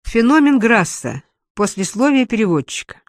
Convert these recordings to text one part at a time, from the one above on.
Феномен Грасса. Послесловие переводчика.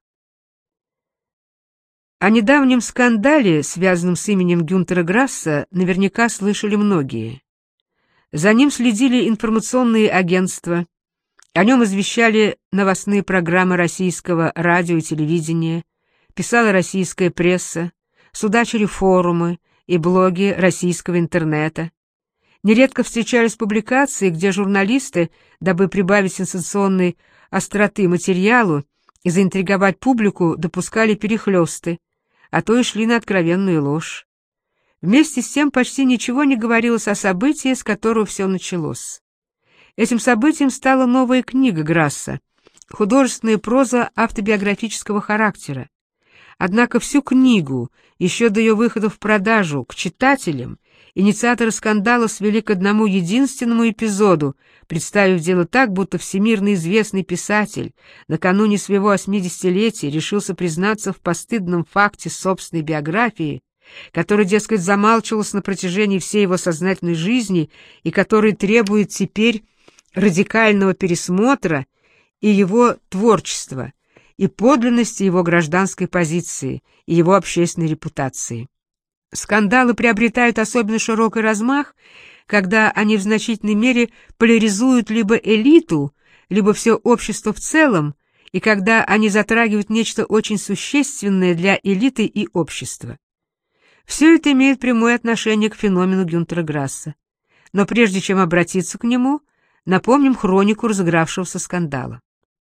О недавнем скандале, связанном с именем Гюнтера Грасса, наверняка слышали многие. За ним следили информационные агентства, о нем извещали новостные программы российского радио и телевидения, писала российская пресса, судачили форумы и блоги российского интернета. Нередко встречались публикации, где журналисты, дабы прибавить сенсационной остроты материалу и заинтриговать публику, допускали перехлёсты, а то и шли на откровенную ложь. Вместе с тем почти ничего не говорилось о событии, с которого все началось. Этим событием стала новая книга Грасса, художественная проза автобиографического характера. Однако всю книгу, еще до ее выхода в продажу, к читателям, инициаторы скандала свели к одному единственному эпизоду, представив дело так, будто всемирно известный писатель накануне своего 80-летия решился признаться в постыдном факте собственной биографии, который, дескать, замалчивался на протяжении всей его сознательной жизни и который требует теперь радикального пересмотра и его творчества, и подлинности его гражданской позиции, и его общественной репутации. Скандалы приобретают особенно широкий размах, когда они в значительной мере поляризуют либо элиту, либо все общество в целом, и когда они затрагивают нечто очень существенное для элиты и общества. Все это имеет прямое отношение к феномену Гюнтера Грасса. Но прежде чем обратиться к нему, напомним хронику разыгравшегося скандала.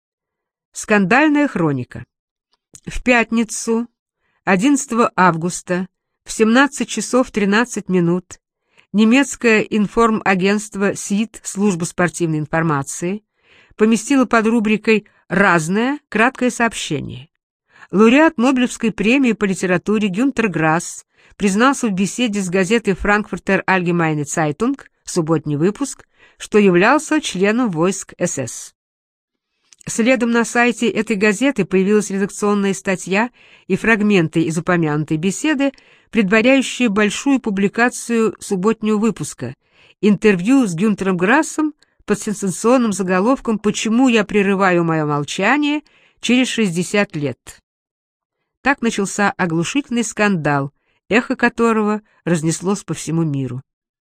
Скандальная хроника. В пятницу, 11 августа, в 17 часов 13 минут, немецкое информагентство СИД, служба спортивной информации, поместило под рубрикой «Разное» краткое сообщение. Лауреат Нобелевской премии по литературе Гюнтер Грасс признался в беседе с газетой «Франкфуртер Allgemeine Zeitung», субботний выпуск, что являлся членом войск СС. Следом на сайте этой газеты появилась редакционная статья и фрагменты из упомянутой беседы, предваряющие большую публикацию субботнего выпуска, интервью с Гюнтером Грассом под сенсационным заголовком «Почему я прерываю мое молчание через 60 лет». Так начался оглушительный скандал, эхо которого разнеслось по всему миру.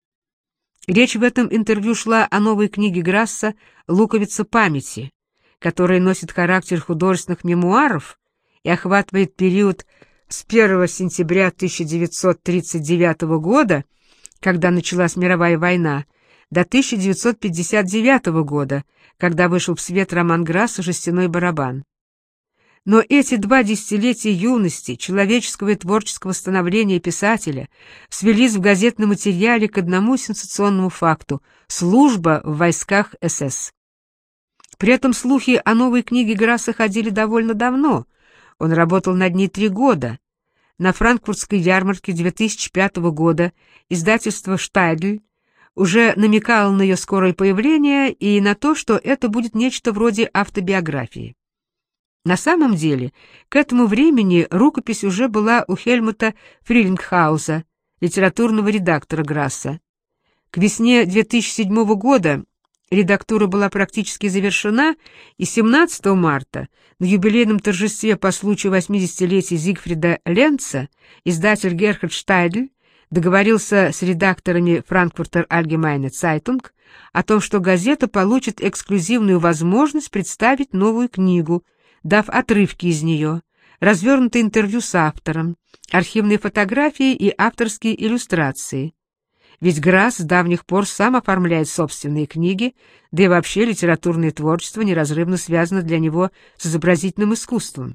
Речь в этом интервью шла о новой книге Грасса «Луковица памяти», которая носит характер художественных мемуаров и охватывает период с 1 сентября 1939 года, когда началась мировая война, до 1959 года, когда вышел в свет роман Грасса «Жестяной барабан». Но эти 2 десятилетия юности, человеческого и творческого становления писателя свелись в газетном материале к одному сенсационному факту — служба в войсках СС. При этом слухи о новой книге Грасса ходили довольно давно. Он работал над ней 3 года. На франкфуртской ярмарке 2005 года издательство «Штайдль» уже намекало на ее скорое появление и на то, что это будет нечто вроде автобиографии. На самом деле, к этому времени рукопись уже была у Хельмута Фриллингхауза, литературного редактора Грасса. К весне 2007 года редактура была практически завершена, и 17 марта на юбилейном торжестве по случаю 80-летия Зигфрида Ленца издатель Герхард Штайдль договорился с редакторами Frankfurter Allgemeine Zeitung о том, что газета получит эксклюзивную возможность представить новую книгу, дав отрывки из нее, развернутое интервью с автором, архивные фотографии и авторские иллюстрации. Ведь Грасс с давних пор сам оформляет собственные книги, да и вообще литературное творчество неразрывно связано для него с изобразительным искусством.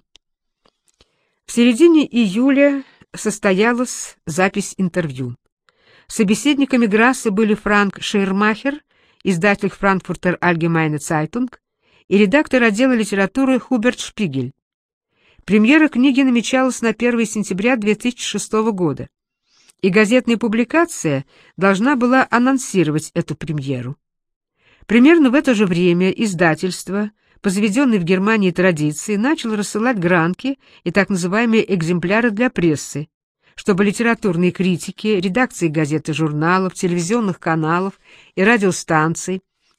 В середине июля состоялась запись интервью. Собеседниками Грасса были Франк Шейермахер, издатель Frankfurter Allgemeine Zeitung, и редактор отдела литературы Хуберт Шпигель. Премьера книги намечалась на 1 сентября 2006 года, и газетная публикация должна была анонсировать эту премьеру. Примерно в это же время издательство, по заведенной в Германии традиции, начало рассылать гранки и так называемые экземпляры для прессы, чтобы литературные критики, редакции газет и журналов, телевизионных каналов и радиостанций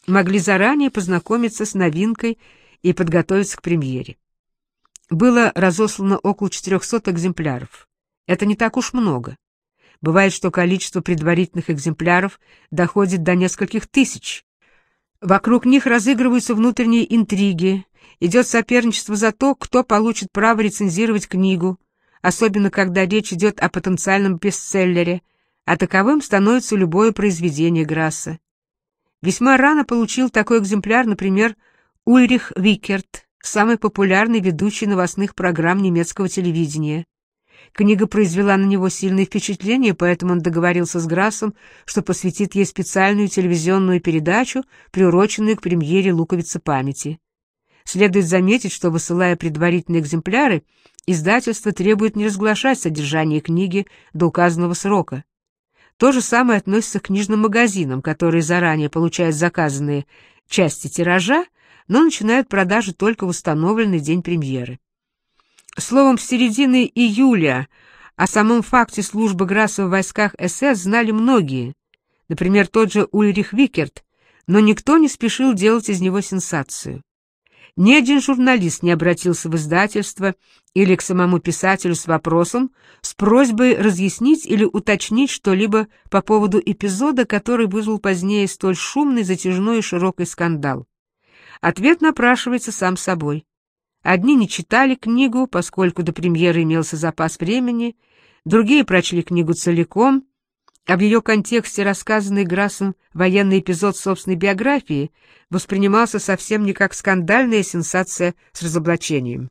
могли заранее познакомиться с новинкой и подготовиться к премьере. Было разослано около 400 экземпляров. Это не так уж много. Бывает, что количество предварительных экземпляров доходит до нескольких тысяч. Вокруг них разыгрываются внутренние интриги, идет соперничество за то, кто получит право рецензировать книгу, особенно когда речь идет о потенциальном бестселлере, а таковым становится любое произведение Грасса. Весьма рано получил такой экземпляр, например, Ульрих Виккерт, самый популярный ведущий новостных программ немецкого телевидения. Книга произвела на него сильное впечатление, поэтому он договорился с Грассом, что посвятит ей специальную телевизионную передачу, приуроченную к премьере «Луковицы памяти». Следует заметить, что, высылая предварительные экземпляры, издательство требует не разглашать содержание книги до указанного срока. То же самое относится к книжным магазинам, которые заранее получают заказанные части тиража, но начинают продажи только в установленный день премьеры. Словом, с середины июля о самом факте службы Грасса в войсках СС знали многие, например, тот же Ульрих Виккерт, но никто не спешил делать из него сенсацию. Ни один журналист не обратился в издательство или к самому писателю с вопросом, с просьбой разъяснить или уточнить что-либо по поводу эпизода, который вызвал позднее столь шумный, затяжной и широкий скандал. Ответ напрашивается сам собой. Одни не читали книгу, поскольку до премьеры имелся запас времени, другие прочли книгу целиком, а в ее контексте рассказанный Грассом военный эпизод собственной биографии воспринимался совсем не как скандальная сенсация с разоблачением.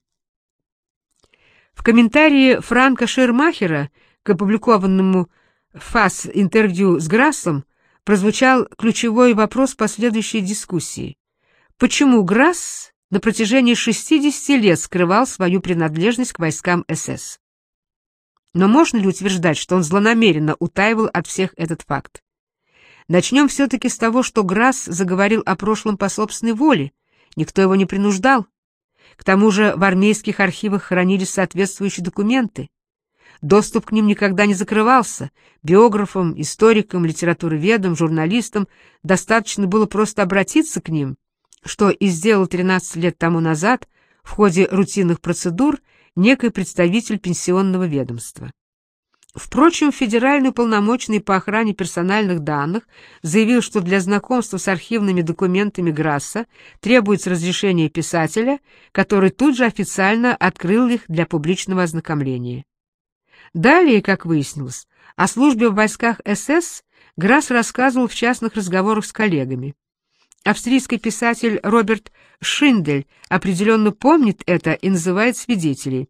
В комментарии Франка Ширмахера к опубликованному ФАС интервью с Грассом прозвучал ключевой вопрос последующей дискуссии. Почему Грасс на протяжении 60 лет скрывал свою принадлежность к войскам СС? Но можно ли утверждать, что он злонамеренно утаивал от всех этот факт? Начнем все-таки с того, что Грасс заговорил о прошлом по собственной воле, никто его не принуждал. К тому же в армейских архивах хранились соответствующие документы. Доступ к ним никогда не закрывался. Биографам, историкам, литературоведам, журналистам достаточно было просто обратиться к ним, что и сделал 13 лет тому назад в ходе рутинных процедур некий представитель пенсионного ведомства. Впрочем, федеральный уполномоченный по охране персональных данных заявил, что для знакомства с архивными документами Грасса требуется разрешение писателя, который тут же официально открыл их для публичного ознакомления. Далее, как выяснилось, о службе в войсках СС Грасс рассказывал в частных разговорах с коллегами. Австрийский писатель Роберт Шиндель определенно помнит это и называет свидетелей.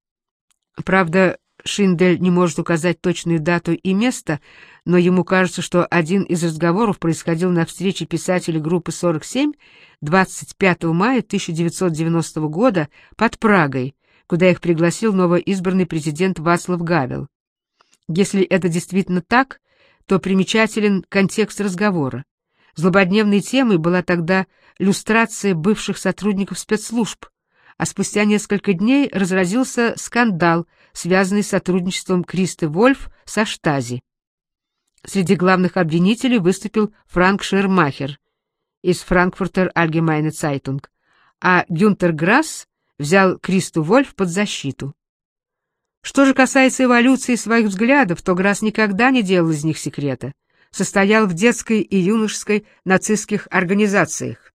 Правда, Шиндель не может указать точную дату и место, но ему кажется, что один из разговоров происходил на встрече писателей группы 47 25 мая 1990 года под Прагой, куда их пригласил новоизбранный президент Václav Гавел. Если это действительно так, то примечателен контекст разговора. Злободневной темой была тогда люстрация бывших сотрудников спецслужб, а спустя несколько дней разразился скандал, связанный с сотрудничеством Кристи Вольф со Штази. Среди главных обвинителей выступил Франк Ширмахер из Frankfurter Allgemeine Zeitung, а Гюнтер Грасс взял Кристу Вольф под защиту. Что же касается эволюции своих взглядов, то Грасс никогда не делал из них секрета. Состоял в детской и юношеской нацистских организациях.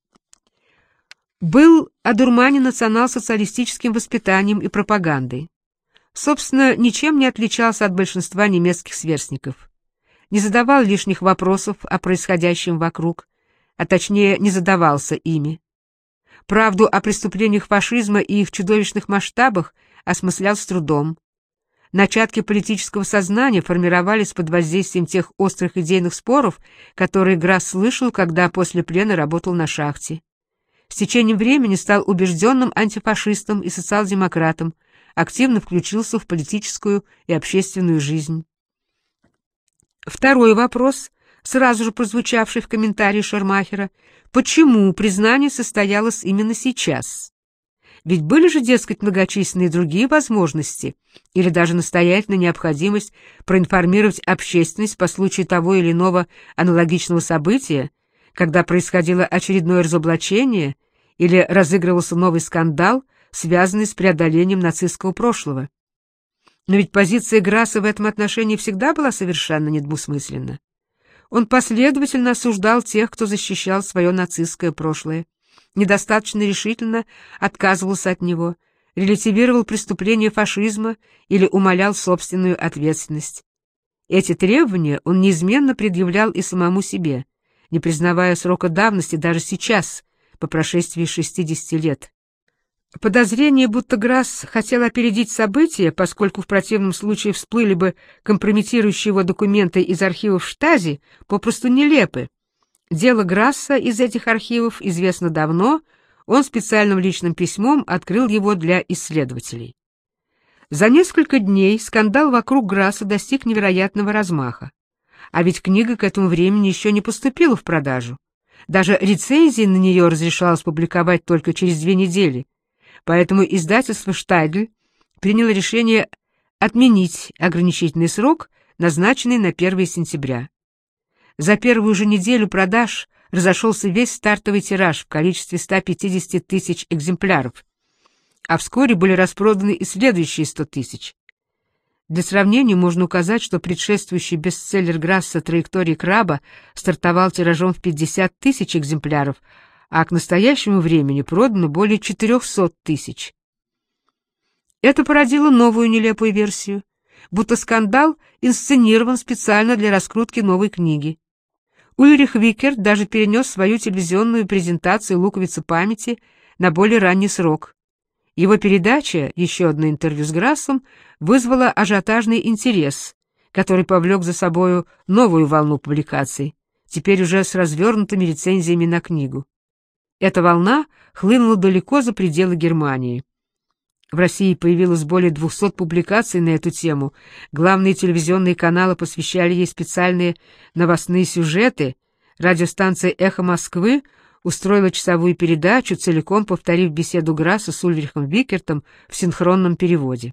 Был одурманен национал-социалистическим воспитанием и пропагандой. Собственно, ничем не отличался от большинства немецких сверстников. Не задавал лишних вопросов о происходящем вокруг, а точнее не задавался ими. Правду о преступлениях фашизма и их чудовищных масштабах осмыслял с трудом. Начатки политического сознания формировались под воздействием тех острых идейных споров, которые Грасс слышал, когда после плена работал на шахте. С течением времени стал убежденным антифашистом и социал-демократом, активно включился в политическую и общественную жизнь. Второй вопрос, сразу же прозвучавший в комментарии Ширмахера, почему признание состоялось именно сейчас? Ведь были же, дескать, многочисленные другие возможности или даже настоятельная необходимость проинформировать общественность по случаю того или иного аналогичного события, когда происходило очередное разоблачение или разыгрывался новый скандал, связанный с преодолением нацистского прошлого. Но ведь позиция Грасса в этом отношении всегда была совершенно недвусмысленна. Он последовательно осуждал тех, кто защищал свое нацистское прошлое, недостаточно решительно отказывался от него, релятивировал преступления фашизма или умалял собственную ответственность. Эти требования он неизменно предъявлял и самому себе, не признавая срока давности даже сейчас, по прошествии 60 лет. Подозрение, будто Грасс хотел опередить события, поскольку в противном случае всплыли бы компрометирующие его документы из архивов Штази, попросту нелепы. Дело Грасса из этих архивов известно давно, он специальным личным письмом открыл его для исследователей. За несколько дней скандал вокруг Грасса достиг невероятного размаха. А ведь книга к этому времени еще не поступила в продажу. Даже рецензии на нее разрешалось публиковать только через 2 недели. Поэтому издательство «Штайдль» приняло решение отменить ограничительный срок, назначенный на 1 сентября. За первую же неделю продаж разошелся весь стартовый тираж в количестве 150 тысяч экземпляров, а вскоре были распроданы и следующие 100 тысяч. Для сравнения можно указать, что предшествующий бестселлер Грасса «Траектория краба» стартовал тиражом в 50 тысяч экземпляров, а к настоящему времени продано более 400 тысяч. Это породило новую нелепую версию, будто скандал инсценирован специально для раскрутки новой книги. Ульрих Виккер даже перенес свою телевизионную презентацию «Луковицы памяти» на более ранний срок. Его передача, еще одно интервью с Грассом, вызвала ажиотажный интерес, который повлек за собою новую волну публикаций, теперь уже с развернутыми рецензиями на книгу. Эта волна хлынула далеко за пределы Германии. В России появилось более 200 публикаций на эту тему, главные телевизионные каналы посвящали ей специальные новостные сюжеты, радиостанция «Эхо Москвы» устроила часовую передачу, целиком повторив беседу Грасса с Ульрихом Виккертом в синхронном переводе.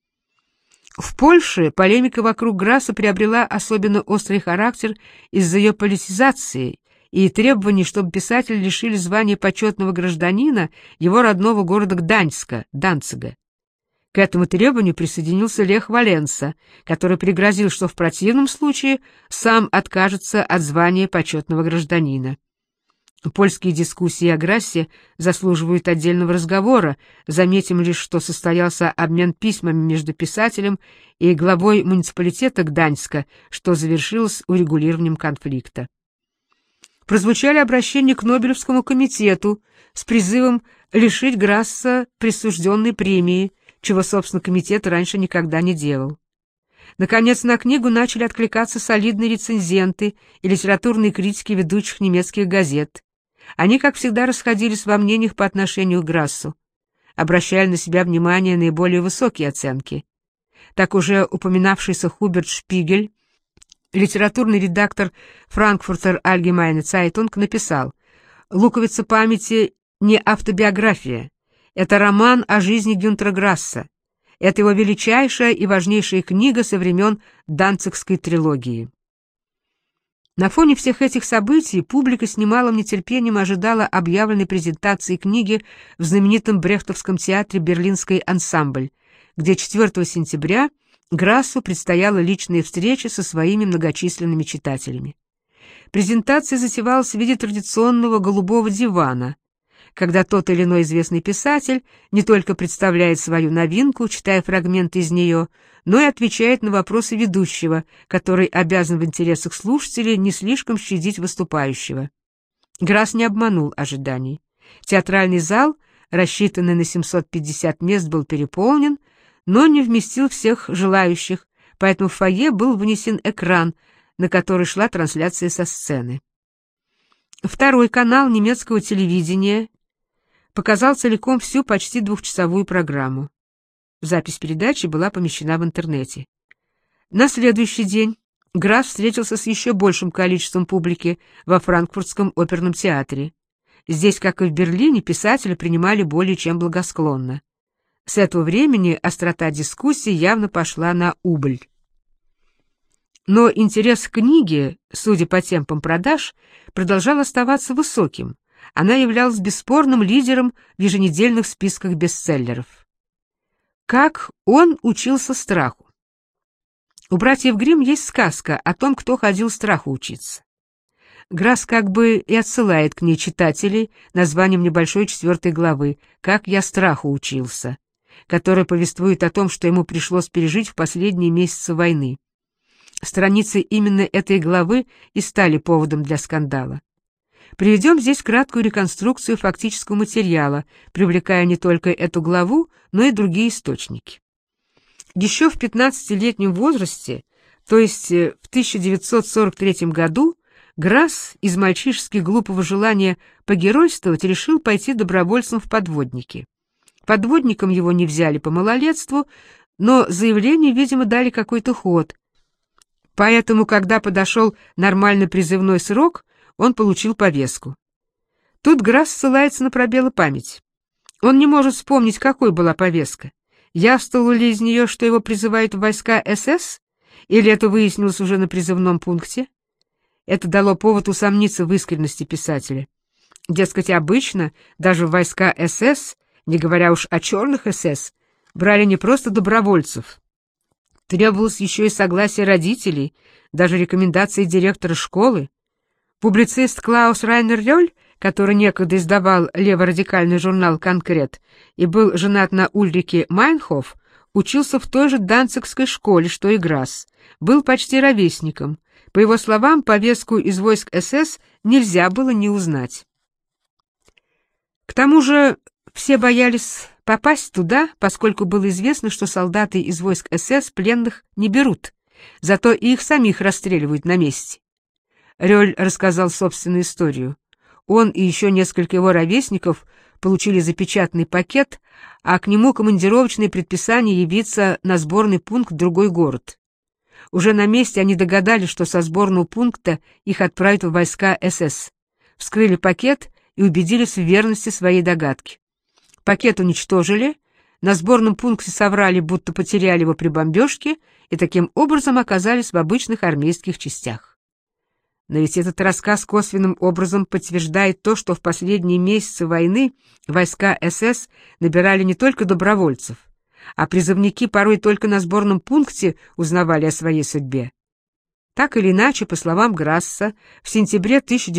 В Польше полемика вокруг Грасса приобрела особенно острый характер из-за ее политизации и требований, чтобы писателя лишили звания почетного гражданина его родного города Гданьска, Данцига. К этому требованию присоединился Лех Валенса, который пригрозил, что в противном случае сам откажется от звания почетного гражданина. Польские дискуссии о Грассе заслуживают отдельного разговора, заметим лишь, что состоялся обмен письмами между писателем и главой муниципалитета Гданьска, что завершилось урегулированием конфликта. Прозвучали обращения к Нобелевскому комитету с призывом лишить Грасса присужденной премии, чего, собственно, комитет раньше никогда не делал. Наконец, на книгу начали откликаться солидные рецензенты и литературные критики ведущих немецких газет. Они, как всегда, расходились во мнениях по отношению к Грассу, обращали на себя внимание наиболее высокие оценки. Так уже упоминавшийся Хуберт Шпигель, литературный редактор Frankfurter Allgemeine Zeitung, написал: «Луковица памяти не автобиография, это роман о жизни Гюнтера Грасса. Это его величайшая и важнейшая книга со времен Данцигской трилогии». На фоне всех этих событий публика с немалым нетерпением ожидала объявленной презентации книги в знаменитом Брехтовском театре «Берлинский ансамбль», где 4 сентября Грассу предстояла личная встреча со своими многочисленными читателями. Презентация затевалась в виде традиционного голубого дивана, когда тот или иной известный писатель не только представляет свою новинку, читая фрагменты из нее, но и отвечает на вопросы ведущего, который обязан в интересах слушателей не слишком щадить выступающего. Грасс не обманул ожиданий. Театральный зал, рассчитанный на 750 мест, был переполнен, но не вместил всех желающих, поэтому в фойе был вынесен экран, на который шла трансляция со сцены. Второй канал немецкого телевидения показал целиком всю почти 2-часовую программу. Запись передачи была помещена в интернете. На следующий день Грасс встретился с еще большим количеством публики во Франкфуртском оперном театре. Здесь, как и в Берлине, писателя принимали более чем благосклонно. С этого времени острота дискуссий явно пошла на убыль. Но интерес к книге, судя по темпам продаж, продолжал оставаться высоким. Она являлась бесспорным лидером в еженедельных списках бестселлеров. Как он учился страху? У братьев Гримм есть сказка о том, кто ходил страху учиться. Грасс как бы и отсылает к ней читателей названием небольшой 4 главы «Как я страху учился», которая повествует о том, что ему пришлось пережить в последние месяцы войны. Страницы именно этой главы и стали поводом для скандала. Приведем здесь краткую реконструкцию фактического материала, привлекая не только эту главу, но и другие источники. Еще в 15-летнем возрасте, то есть в 1943 году, Грасс из мальчишески глупого желания погеройствовать решил пойти добровольцем в подводники. Подводником его не взяли по малолетству, но заявлению, видимо, дали какой-то ход. Поэтому, когда подошел нормальный призывной срок, он получил повестку. Тут Грасс ссылается на пробелы памяти. Он не может вспомнить, какой была повестка. Явствовало ли из нее, что его призывают в войска СС, или это выяснилось уже на призывном пункте? Это дало повод усомниться в искренности писателя. Дескать, обычно даже в войска СС, не говоря уж о черных СС, брали не просто добровольцев. Требовалось еще и согласие родителей, даже рекомендации директора школы. Публицист Клаус Райнер Лёль, который некогда издавал леворадикальный журнал «Конкрет» и был женат на Ульрике Майнхоф, учился в той же данцигской школе, что и Грасс, был почти ровесником. По его словам, повестку из войск СС нельзя было не узнать. К тому же все боялись попасть туда, поскольку было известно, что солдаты из войск СС пленных не берут, зато и их самих расстреливают на месте. Рёль рассказал собственную историю. Он и еще несколько его ровесников получили запечатанный пакет, а к нему командировочное предписание явиться на сборный пункт в другой город. Уже на месте они догадались, что со сборного пункта их отправят в войска СС. Вскрыли пакет и убедились в верности своей догадки. Пакет уничтожили, на сборном пункте соврали, будто потеряли его при бомбежке, и таким образом оказались в обычных армейских частях. Но ведь этот рассказ косвенным образом подтверждает то, что в последние месяцы войны войска СС набирали не только добровольцев, а призывники порой только на сборном пункте узнавали о своей судьбе. Так или иначе, по словам Грасса, в сентябре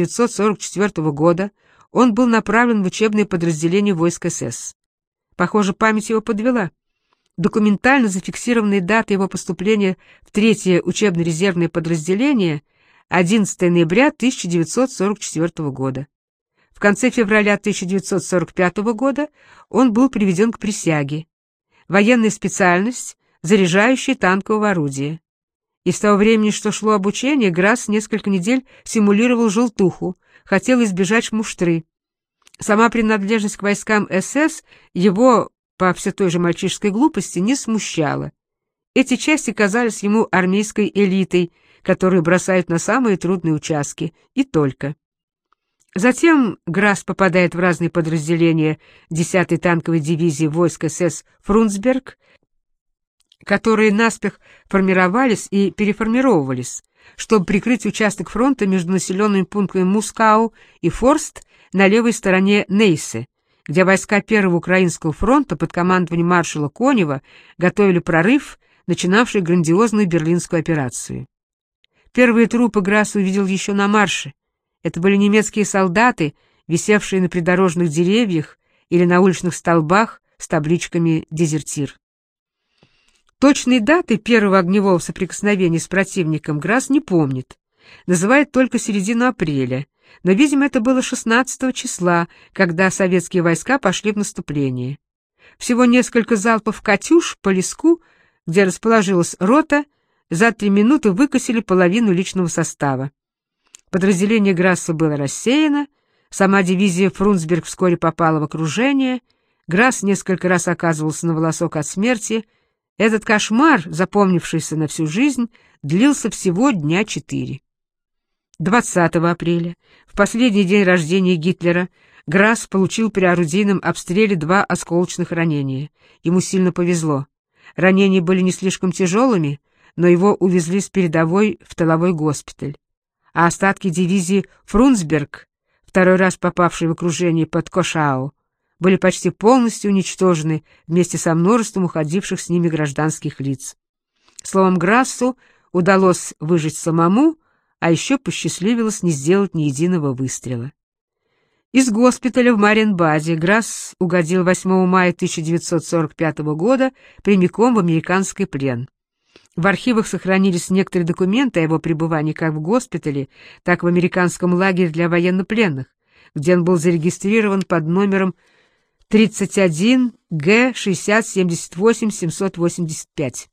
1944 года он был направлен в учебное подразделение войск СС. Похоже, память его подвела. Документально зафиксированная дата его поступления в 3-е учебно-резервное подразделение — 11 ноября 1944 года. В конце февраля 1945 года он был приведен к присяге. Военная специальность — заряжающее танкового орудия. И с того времени, что шло обучение, Грасс несколько недель симулировал желтуху, хотел избежать муштры. Сама принадлежность к войскам СС его, по все той же мальчишеской глупости, не смущала. Эти части казались ему армейской элитой, которую бросают на самые трудные участки, и только. Затем Грасс попадает в разные подразделения 10-й танковой дивизии войск СС «Фрунсберг», которые наспех формировались и переформировывались, чтобы прикрыть участок фронта между населенными пунктами Мускау и Форст на левой стороне Нейсе, где войска Первого Украинского фронта под командованием маршала Конева готовили прорыв, начинавший грандиозную берлинскую операцию. Первые трупы Грасс увидел еще на марше. Это были немецкие солдаты, висевшие на придорожных деревьях или на уличных столбах с табличками «Дезертир». Точной даты первого огневого соприкосновения с противником Грасс не помнит, называет только середину апреля, но, видимо, это было 16 числа, когда советские войска пошли в наступление. Всего несколько залпов «Катюш» по леску, где расположилась рота, за 3 минуты выкосили половину личного состава. Подразделение Грасса было рассеяно, сама дивизия Фрунсберг вскоре попала в окружение, Грасс несколько раз оказывался на волосок от смерти. Этот кошмар, запомнившийся на всю жизнь, длился всего дня 4. 20 апреля, в последний день рождения Гитлера, Грасс получил при орудийном обстреле 2 осколочных ранения. Ему сильно повезло. Ранения были не слишком тяжелыми, но его увезли с передовой в тыловой госпиталь, а остатки дивизии «Фрунсберг», второй раз попавшей в окружение под Кошау, были почти полностью уничтожены вместе со множеством уходивших с ними гражданских лиц. Словом, Грассу удалось выжить самому, а еще посчастливилось не сделать ни единого выстрела. Из госпиталя в Мариенбаде Грасс угодил 8 мая 1945 года прямиком в американский плен. В архивах сохранились некоторые документы о его пребывании как в госпитале, так и в американском лагере для военнопленных, где он был зарегистрирован под номером 31 Г 6078 785.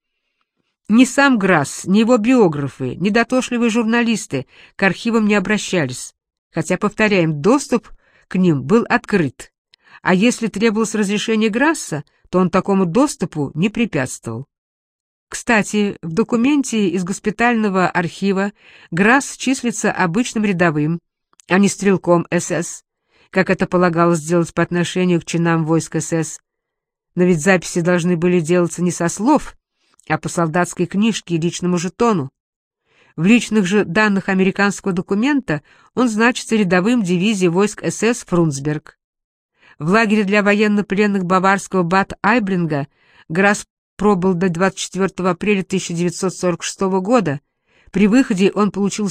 Ни сам Грасс, ни его биографы, ни дотошливые журналисты к архивам не обращались, хотя, повторяем, доступ к ним был открыт, а если требовалось разрешение Грасса, то он такому доступу не препятствовал. Кстати, в документе из госпитального архива Грасс числится обычным рядовым, а не стрелком СС, как это полагалось делать по отношению к чинам войск СС. Но ведь записи должны были делаться не со слов, а по солдатской книжке и личному жетону. В личных же данных американского документа он значится рядовым дивизии войск СС «Фрунсберг». В лагере для военнопленных баварского Бад-Айблинга Грасс пробыл до 24 апреля 1946 года. При выходе он получил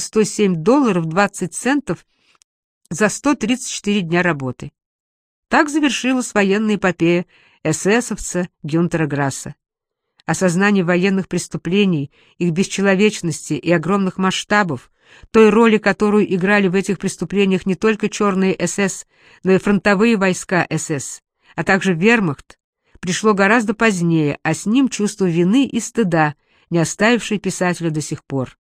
$107.20 за 134 дня работы. Так завершилась военная эпопея эсэсовца Гюнтера Грасса. Осознание военных преступлений, их бесчеловечности и огромных масштабов, той роли, которую играли в этих преступлениях не только черные СС, но и фронтовые войска СС, а также вермахт, пришло гораздо позднее, а с ним чувство вины и стыда, не оставившее писателя до сих пор.